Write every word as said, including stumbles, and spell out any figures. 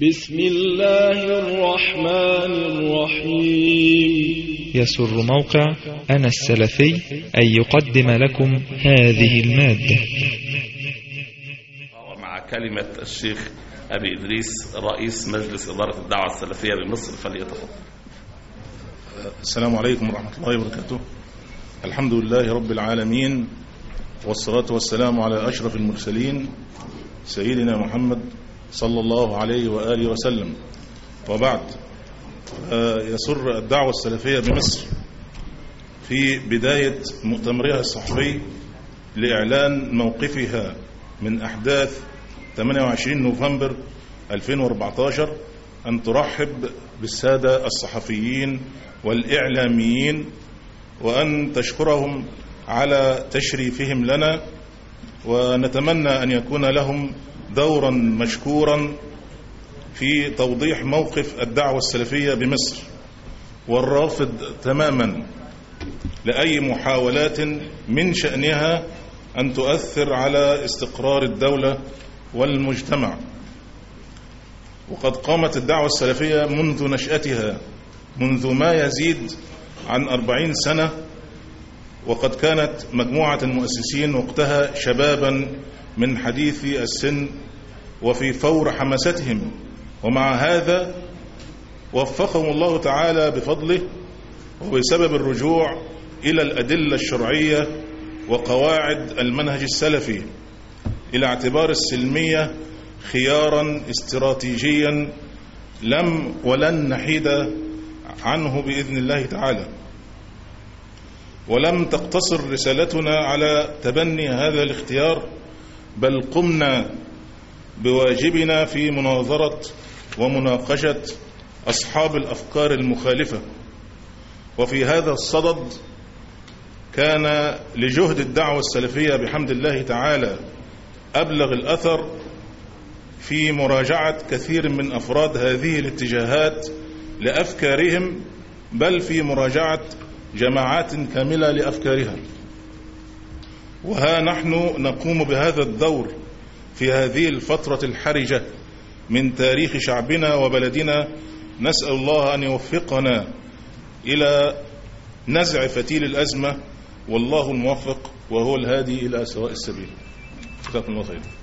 بسم الله الرحمن الرحيم. يسر موقع أنا السلفي أن يقدم لكم هذه المادة مع كلمة الشيخ أبي إدريس رئيس مجلس إدارة الدعوة السلفية بمصر، فليتفضل. السلام عليكم ورحمة الله وبركاته. الحمد لله رب العالمين، والصلاة والسلام على أشرف المرسلين سيدنا محمد صلى الله عليه وآله وسلم. وبعد، يسر الدعوة السلفية بمصر في بداية مؤتمرها الصحفي لإعلان موقفها من أحداث ثمانية وعشرين نوفمبر ألفين وأربعة عشر أن ترحب بالسادة الصحفيين والإعلاميين، وأن تشكرهم على تشريفهم لنا، ونتمنى أن يكون لهم دورا مشكورا في توضيح موقف الدعوة السلفية بمصر، والرافض تماما لأي محاولات من شأنها أن تؤثر على استقرار الدولة والمجتمع. وقد قامت الدعوة السلفية منذ نشأتها، منذ ما يزيد عن أربعين سنة، وقد كانت مجموعة المؤسسين وقتها شبابا من حديث السن وفي فور حماستهم، ومع هذا وفقهم الله تعالى بفضله وبسبب الرجوع إلى الأدلة الشرعية وقواعد المنهج السلفي إلى اعتبار السلمية خيارا استراتيجيا لم ولن نحيد عنه بإذن الله تعالى. ولم تقتصر رسالتنا على تبني هذا الاختيار، بل قمنا بواجبنا في مناظرة ومناقشة أصحاب الأفكار المخالفة. وفي هذا الصدد كان لجهد الدعوة السلفية بحمد الله تعالى أبلغ الأثر في مراجعة كثير من أفراد هذه الاتجاهات لأفكارهم، بل في مراجعة جماعات كاملة لأفكارها. وها نحن نقوم بهذا الدور في هذه الفترة الحرجة من تاريخ شعبنا وبلدنا، نسأل الله أن يوفقنا إلى نزع فتيل الأزمة، والله الموفق وهو الهادي إلى سواء السبيل. جزاكم الله خير.